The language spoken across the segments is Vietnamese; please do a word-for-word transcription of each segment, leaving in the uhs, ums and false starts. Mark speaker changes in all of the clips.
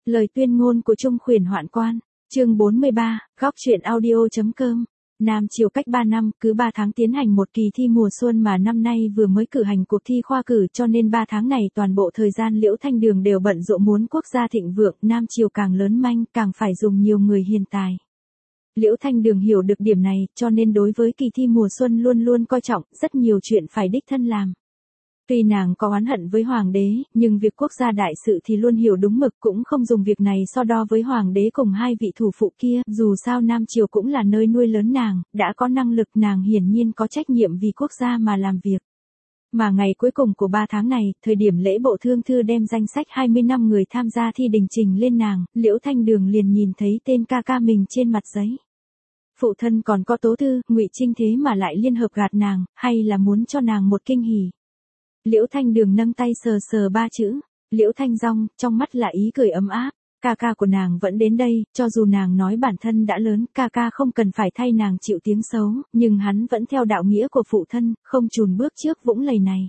Speaker 1: Lời tuyên ngôn của Trung Khuyển Hoạn Quan, chương bốn mươi ba, góc truyện audio.com. Nam Triều cách ba năm, cứ ba tháng tiến hành một kỳ thi mùa xuân mà năm nay vừa mới cử hành cuộc thi khoa cử, cho nên ba tháng này toàn bộ thời gian Liễu Thanh Đường đều bận rộn muốn quốc gia thịnh vượng, Nam Triều càng lớn manh, càng phải dùng nhiều người hiền tài. Liễu Thanh Đường hiểu được điểm này, cho nên đối với kỳ thi mùa xuân luôn luôn coi trọng, rất nhiều chuyện phải đích thân làm. Tuy nàng có oán hận với hoàng đế, nhưng việc quốc gia đại sự thì luôn hiểu đúng mực, cũng không dùng việc này so đo với hoàng đế cùng hai vị thủ phụ kia, dù sao Nam Triều cũng là nơi nuôi lớn nàng, đã có năng lực, nàng hiển nhiên có trách nhiệm vì quốc gia mà làm việc. Mà ngày cuối cùng của ba tháng này, thời điểm lễ bộ thương thư đem danh sách hai mươi năm người tham gia thi đình trình lên nàng, Liễu Thanh Đường liền nhìn thấy tên ca ca mình trên mặt giấy. Phụ thân còn có Tố Thư, Ngụy Trinh thế mà lại liên hợp gạt nàng, hay là muốn cho nàng một kinh hỉ. Liễu Thanh Đường nâng tay sờ sờ ba chữ, Liễu Thanh Dung, trong mắt là ý cười ấm áp, ca ca của nàng vẫn đến đây, cho dù nàng nói bản thân đã lớn, ca ca không cần phải thay nàng chịu tiếng xấu, nhưng hắn vẫn theo đạo nghĩa của phụ thân, không chùn bước trước vũng lầy này.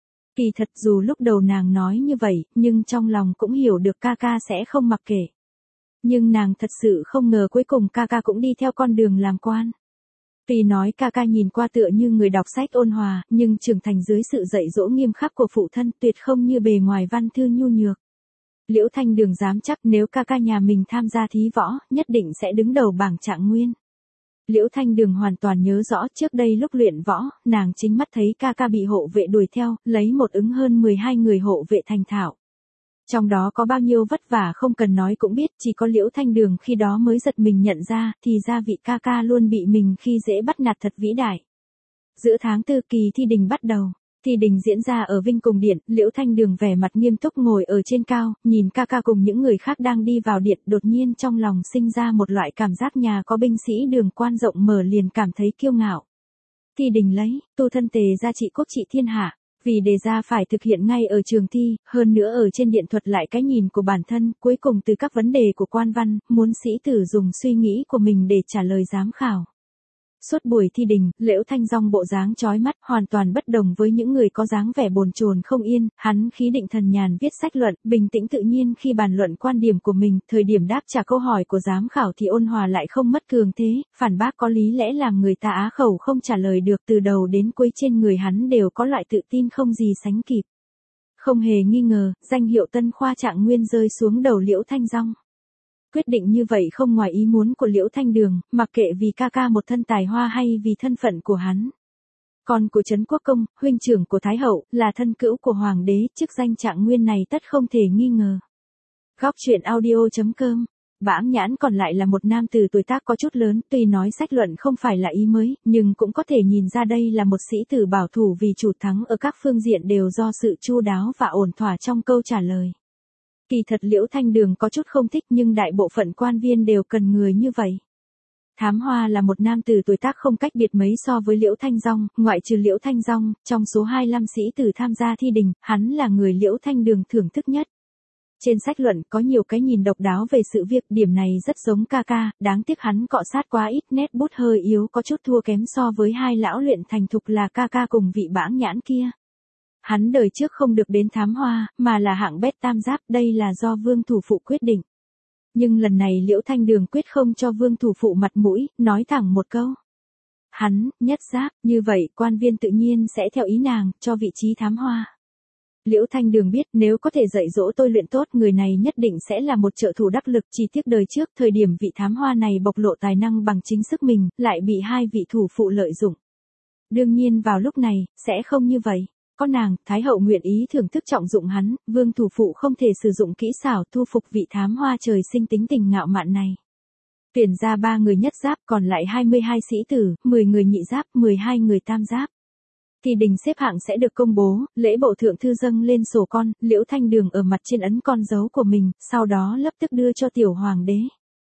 Speaker 1: Kỳ thật dù lúc đầu nàng nói như vậy, nhưng trong lòng cũng hiểu được ca ca sẽ không mặc kệ. Nhưng nàng thật sự không ngờ cuối cùng ca ca cũng đi theo con đường làm quan. Tuy nói ca ca nhìn qua tựa như người đọc sách ôn hòa, nhưng trưởng thành dưới sự dạy dỗ nghiêm khắc của phụ thân tuyệt không như bề ngoài văn thư nhu nhược. Liễu Thanh Đường dám chắc nếu ca ca nhà mình tham gia thí võ, nhất định sẽ đứng đầu bảng trạng nguyên. Liễu Thanh Đường hoàn toàn nhớ rõ trước đây lúc luyện võ, nàng chính mắt thấy ca ca bị hộ vệ đuổi theo, lấy một ứng hơn mười hai người hộ vệ thành thạo. Trong đó có bao nhiêu vất vả không cần nói cũng biết, chỉ có Liễu Thanh Đường khi đó mới giật mình nhận ra, thì ra vị ca ca luôn bị mình khi dễ bắt nạt thật vĩ đại. Giữa tháng tư kỳ thi đình bắt đầu, thi đình diễn ra ở Vinh Cùng Điện, Liễu Thanh Đường vẻ mặt nghiêm túc ngồi ở trên cao, nhìn ca ca cùng những người khác đang đi vào điện, đột nhiên trong lòng sinh ra một loại cảm giác nhà có binh sĩ Đường quan rộng mở liền cảm thấy kiêu ngạo. Thi đình lấy, tu thân tề gia trị quốc trị thiên hạ. Vì đề ra phải thực hiện ngay ở trường thi, hơn nữa ở trên điện thuật lại cái nhìn của bản thân, cuối cùng từ các vấn đề của quan văn, muốn sĩ tử dùng suy nghĩ của mình để trả lời giám khảo. Suốt buổi thi đình, Liễu Thanh Dung bộ dáng chói mắt, hoàn toàn bất đồng với những người có dáng vẻ bồn chồn không yên, hắn khí định thần nhàn viết sách luận, bình tĩnh tự nhiên khi bàn luận quan điểm của mình, thời điểm đáp trả câu hỏi của giám khảo thì ôn hòa lại không mất cường thế, phản bác có lý lẽ làm người ta á khẩu không trả lời được, từ đầu đến cuối trên người hắn đều có loại tự tin không gì sánh kịp. Không hề nghi ngờ, danh hiệu Tân Khoa Trạng Nguyên rơi xuống đầu Liễu Thanh Dung. Quyết định như vậy không ngoài ý muốn của Liễu Thanh Đường, mặc kệ vì ca ca một thân tài hoa hay vì thân phận của hắn. Con của Trấn Quốc Công, huynh trưởng của Thái Hậu, là thân cữu của Hoàng đế, chức danh Trạng Nguyên này tất không thể nghi ngờ. Góc truyện audio.com. Bãng Nhãn còn lại là một nam tử tuổi tác có chút lớn, tuy nói sách luận không phải là ý mới, nhưng cũng có thể nhìn ra đây là một sĩ tử bảo thủ vì chủ thắng ở các phương diện đều do sự chu đáo và ổn thỏa trong câu trả lời. Kỳ thật Liễu Thanh Đường có chút không thích nhưng đại bộ phận quan viên đều cần người như vậy. Thám Hoa là một nam tử tuổi tác không cách biệt mấy so với Liễu Thanh Dung, ngoại trừ Liễu Thanh Dung, trong số hai mươi lăm sĩ tử tham gia thi đình, hắn là người Liễu Thanh Đường thưởng thức nhất. Trên sách luận có nhiều cái nhìn độc đáo về sự việc, điểm này rất giống ca ca, đáng tiếc hắn cọ sát quá ít, nét bút hơi yếu có chút thua kém so với hai lão luyện thành thục là ca ca cùng vị Bãng Nhãn kia. Hắn đời trước không được đến Thám Hoa, mà là hạng bét tam giáp, đây là do Vương thủ phụ quyết định. Nhưng lần này Liễu Thanh Đường quyết không cho Vương thủ phụ mặt mũi, nói thẳng một câu. Hắn, nhất giáp, như vậy quan viên tự nhiên sẽ theo ý nàng, cho vị trí Thám Hoa. Liễu Thanh Đường biết nếu có thể dạy dỗ tôi luyện tốt người này nhất định sẽ là một trợ thủ đắc lực, chỉ tiếc đời trước thời điểm vị Thám Hoa này bộc lộ tài năng bằng chính sức mình, lại bị hai vị thủ phụ lợi dụng. Đương nhiên vào lúc này, sẽ không như vậy. Có nàng, Thái Hậu nguyện ý thưởng thức trọng dụng hắn, Vương thủ phụ không thể sử dụng kỹ xảo thu phục vị Thám Hoa trời sinh tính tình ngạo mạn này. Tuyển ra ba người nhất giáp, còn lại hai mươi hai sĩ tử, mười người nhị giáp, mười hai người tam giáp. Thi đình xếp hạng sẽ được công bố, lễ bộ thượng thư dâng lên sổ con, Liễu Thanh Đường ở mặt trên ấn con dấu của mình, sau đó lập tức đưa cho tiểu hoàng đế.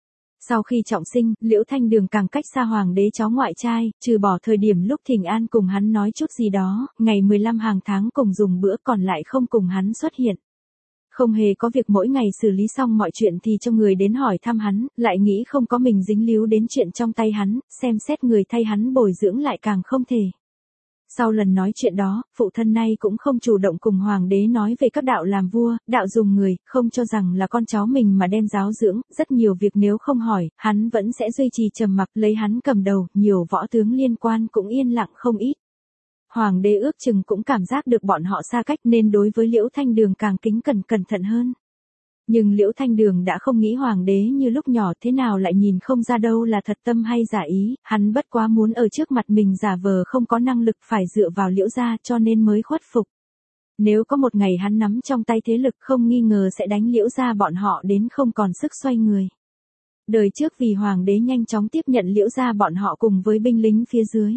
Speaker 1: Sau khi trọng sinh, Liễu Thanh Đường càng cách xa hoàng đế cháu ngoại trai, trừ bỏ thời điểm lúc thỉnh an cùng hắn nói chút gì đó, ngày mười lăm hàng tháng cùng dùng bữa còn lại không cùng hắn xuất hiện. Không hề có việc mỗi ngày xử lý xong mọi chuyện thì cho người đến hỏi thăm hắn, lại nghĩ không có mình dính líu đến chuyện trong tay hắn, xem xét người thay hắn bồi dưỡng lại càng không thể. Sau lần nói chuyện đó, phụ thân nay cũng không chủ động cùng hoàng đế nói về các đạo làm vua, đạo dùng người, không cho rằng là con cháu mình mà đem giáo dưỡng, rất nhiều việc nếu không hỏi, hắn vẫn sẽ duy trì trầm mặc, lấy hắn cầm đầu, nhiều võ tướng liên quan cũng yên lặng không ít. Hoàng đế ước chừng cũng cảm giác được bọn họ xa cách nên đối với Liễu Thanh Đường càng kính cẩn cẩn thận hơn. Nhưng Liễu Thanh Đường đã không nghĩ hoàng đế như lúc nhỏ, thế nào lại nhìn không ra đâu là thật tâm hay giả ý, hắn bất quá muốn ở trước mặt mình giả vờ không có năng lực phải dựa vào Liễu gia cho nên mới khuất phục. Nếu có một ngày hắn nắm trong tay thế lực không nghi ngờ sẽ đánh Liễu gia bọn họ đến không còn sức xoay người. Đời trước vì hoàng đế nhanh chóng tiếp nhận Liễu gia bọn họ cùng với binh lính phía dưới.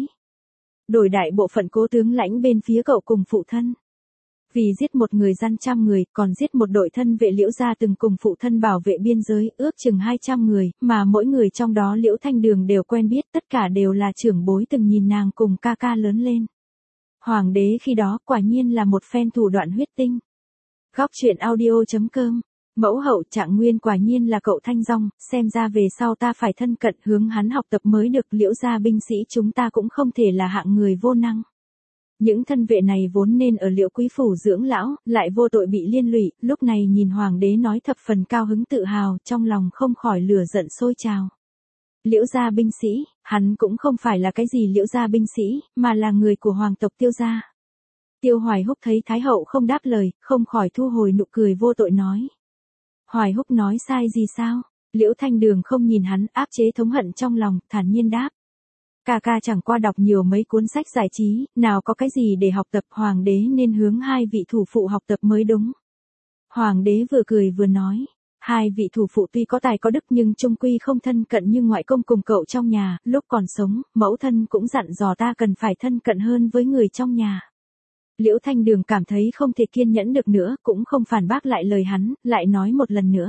Speaker 1: Đổi đại bộ phận cố tướng lãnh bên phía cậu cùng phụ thân. Vì giết một người gian trăm người, còn giết một đội thân vệ Liễu gia từng cùng phụ thân bảo vệ biên giới, ước chừng hai trăm người, mà mỗi người trong đó Liễu Thanh Đường đều quen biết, tất cả đều là trưởng bối từng nhìn nàng cùng ca ca lớn lên. Hoàng đế khi đó quả nhiên là một phen thủ đoạn huyết tinh. Góc truyện audio chấm com. Mẫu hậu Trạng Nguyên quả nhiên là cậu Thanh Dong, xem ra về sau ta phải thân cận hướng hắn học tập mới được. Liễu gia binh sĩ chúng ta cũng không thể là hạng người vô năng. Những thân vệ này vốn nên ở Liễu quý phủ dưỡng lão, lại vô tội bị liên lụy, lúc này nhìn hoàng đế nói thập phần cao hứng tự hào, trong lòng không khỏi lửa giận sôi trào. Liễu gia binh sĩ, hắn cũng không phải là cái gì Liễu gia binh sĩ, mà là người của hoàng tộc Tiêu gia. Tiêu Hoài Húc thấy Thái hậu không đáp lời, không khỏi thu hồi nụ cười vô tội nói. Hoài Húc nói sai gì sao? Liễu Thanh Đường không nhìn hắn, áp chế thống hận trong lòng, thản nhiên đáp. Ca ca chẳng qua đọc nhiều mấy cuốn sách giải trí, nào có cái gì để học tập, hoàng đế nên hướng hai vị thủ phụ học tập mới đúng. Hoàng đế vừa cười vừa nói, hai vị thủ phụ tuy có tài có đức nhưng chung quy không thân cận như ngoại công cùng cậu trong nhà, lúc còn sống, mẫu thân cũng dặn dò ta cần phải thân cận hơn với người trong nhà. Liễu Thanh Đường cảm thấy không thể kiên nhẫn được nữa, cũng không phản bác lại lời hắn, lại nói một lần nữa.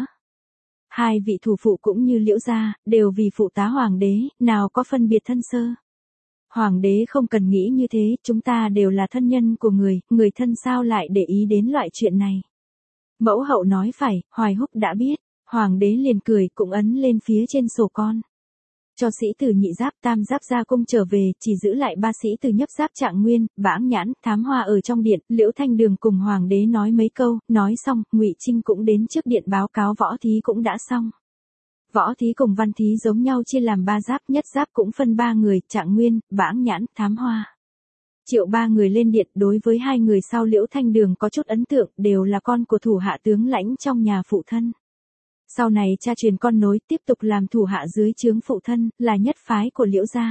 Speaker 1: Hai vị thủ phụ cũng như Liễu gia, đều vì phụ tá hoàng đế, nào có phân biệt thân sơ. Hoàng đế không cần nghĩ như thế, chúng ta đều là thân nhân của người, người thân sao lại để ý đến loại chuyện này. Mẫu hậu nói phải, Hoài Húc đã biết, hoàng đế liền cười cũng ấn lên phía trên sổ con. Cho sĩ tử nhị giáp tam giáp ra cung trở về, chỉ giữ lại ba sĩ tử nhấp giáp Trạng Nguyên, Bãng Nhãn, Thám Hoa ở trong điện. Liễu Thanh Đường cùng hoàng đế nói mấy câu, nói xong, Ngụy Trinh cũng đến trước điện báo cáo võ thí cũng đã xong. Võ thí cùng văn thí giống nhau chia làm ba giáp, nhất giáp cũng phân ba người, Trạng Nguyên, Bãng Nhãn, Thám Hoa. Triệu ba người lên điện, đối với hai người sau Liễu Thanh Đường có chút ấn tượng, đều là con của thủ hạ tướng lãnh trong nhà phụ thân. Sau này cha truyền con nối tiếp tục làm thủ hạ dưới trướng phụ thân, là nhất phái của Liễu gia.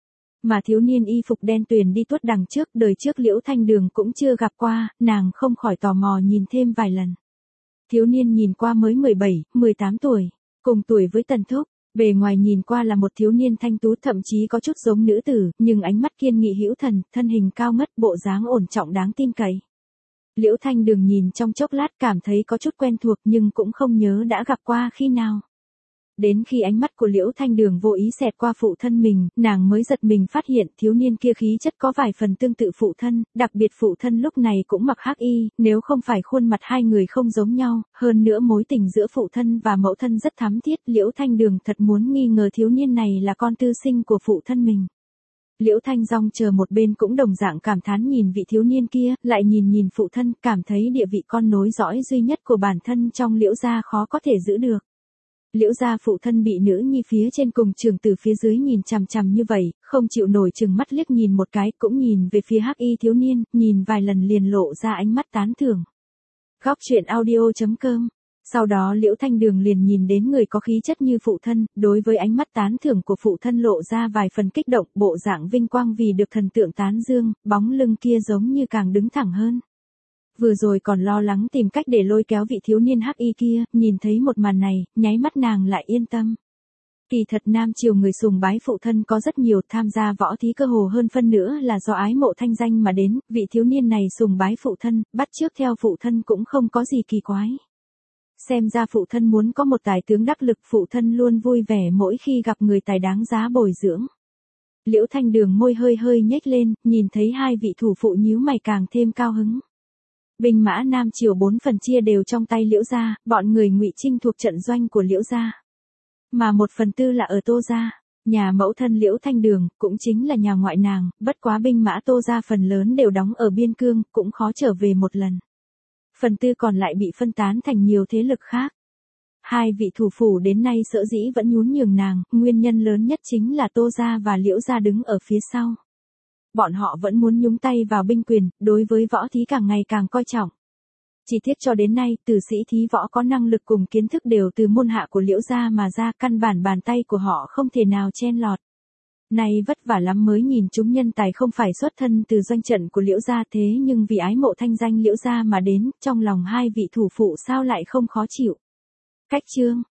Speaker 1: Mà thiếu niên y phục đen tuyền đi tuốt đằng trước, đời trước Liễu Thanh Đường cũng chưa gặp qua, nàng không khỏi tò mò nhìn thêm vài lần. Thiếu niên nhìn qua mới mười bảy, mười tám tuổi, cùng tuổi với Tần Thúc, bề ngoài nhìn qua là một thiếu niên thanh tú thậm chí có chút giống nữ tử, nhưng ánh mắt kiên nghị hữu thần, thân hình cao ngất, bộ dáng ổn trọng đáng tin cậy. Liễu Thanh Đường nhìn trong chốc lát cảm thấy có chút quen thuộc nhưng cũng không nhớ đã gặp qua khi nào. Đến khi ánh mắt của Liễu Thanh Đường vô ý xẹt qua phụ thân mình, nàng mới giật mình phát hiện thiếu niên kia khí chất có vài phần tương tự phụ thân, đặc biệt phụ thân lúc này cũng mặc hắc y, nếu không phải khuôn mặt hai người không giống nhau, hơn nữa mối tình giữa phụ thân và mẫu thân rất thắm thiết, Liễu Thanh Đường thật muốn nghi ngờ thiếu niên này là con tư sinh của phụ thân mình. Liễu Thanh Dong chờ một bên cũng đồng dạng cảm thán nhìn vị thiếu niên kia, lại nhìn nhìn phụ thân, cảm thấy địa vị con nối dõi duy nhất của bản thân trong Liễu gia khó có thể giữ được. Liễu gia phụ thân bị nữ nhi phía trên cùng trường từ phía dưới nhìn chằm chằm như vậy, không chịu nổi chừng mắt liếc nhìn một cái, cũng nhìn về phía hắc y thiếu niên, nhìn vài lần liền lộ ra ánh mắt tán thưởng. Góc truyện audio chấm com. Sau đó Liễu Thanh Đường liền nhìn đến người có khí chất như phụ thân, đối với ánh mắt tán thưởng của phụ thân lộ ra vài phần kích động, bộ dạng vinh quang vì được thần tượng tán dương, bóng lưng kia giống như càng đứng thẳng hơn. Vừa rồi còn lo lắng tìm cách để lôi kéo vị thiếu niên hắc y kia, nhìn thấy một màn này, nháy mắt nàng lại yên tâm. Kỳ thật Nam Triều người sùng bái phụ thân có rất nhiều, tham gia võ thí cơ hồ hơn phân nữa là do ái mộ thanh danh mà đến, vị thiếu niên này sùng bái phụ thân, bắt chước theo phụ thân cũng không có gì kỳ quái. Xem ra phụ thân muốn có một tài tướng đắc lực, phụ thân luôn vui vẻ mỗi khi gặp người tài đáng giá bồi dưỡng. Liễu Thanh Đường môi hơi hơi nhếch lên, nhìn thấy hai vị thủ phụ nhíu mày càng thêm cao hứng. Binh mã Nam Triều bốn phần chia đều trong tay Liễu gia, bọn người Ngụy Trinh thuộc trận doanh của Liễu gia. Mà một phần tư là ở Tô gia. Nhà mẫu thân Liễu Thanh Đường, cũng chính là nhà ngoại nàng, bất quá binh mã Tô gia phần lớn đều đóng ở biên cương, cũng khó trở về một lần. Phần tư còn lại bị phân tán thành nhiều thế lực khác. Hai vị thủ phủ đến nay sở dĩ vẫn nhún nhường nàng, nguyên nhân lớn nhất chính là Tô gia và Liễu gia đứng ở phía sau. Bọn họ vẫn muốn nhúng tay vào binh quyền, đối với võ thí càng ngày càng coi trọng. Chỉ tiếc cho đến nay, tử sĩ thí võ có năng lực cùng kiến thức đều từ môn hạ của Liễu gia mà ra, căn bản bàn tay của họ không thể nào chen lọt. Nay vất vả lắm mới nhìn chúng nhân tài không phải xuất thân từ doanh trận của Liễu gia, thế nhưng vì ái mộ thanh danh Liễu gia mà đến, trong lòng hai vị thủ phụ sao lại không khó chịu. Cách chương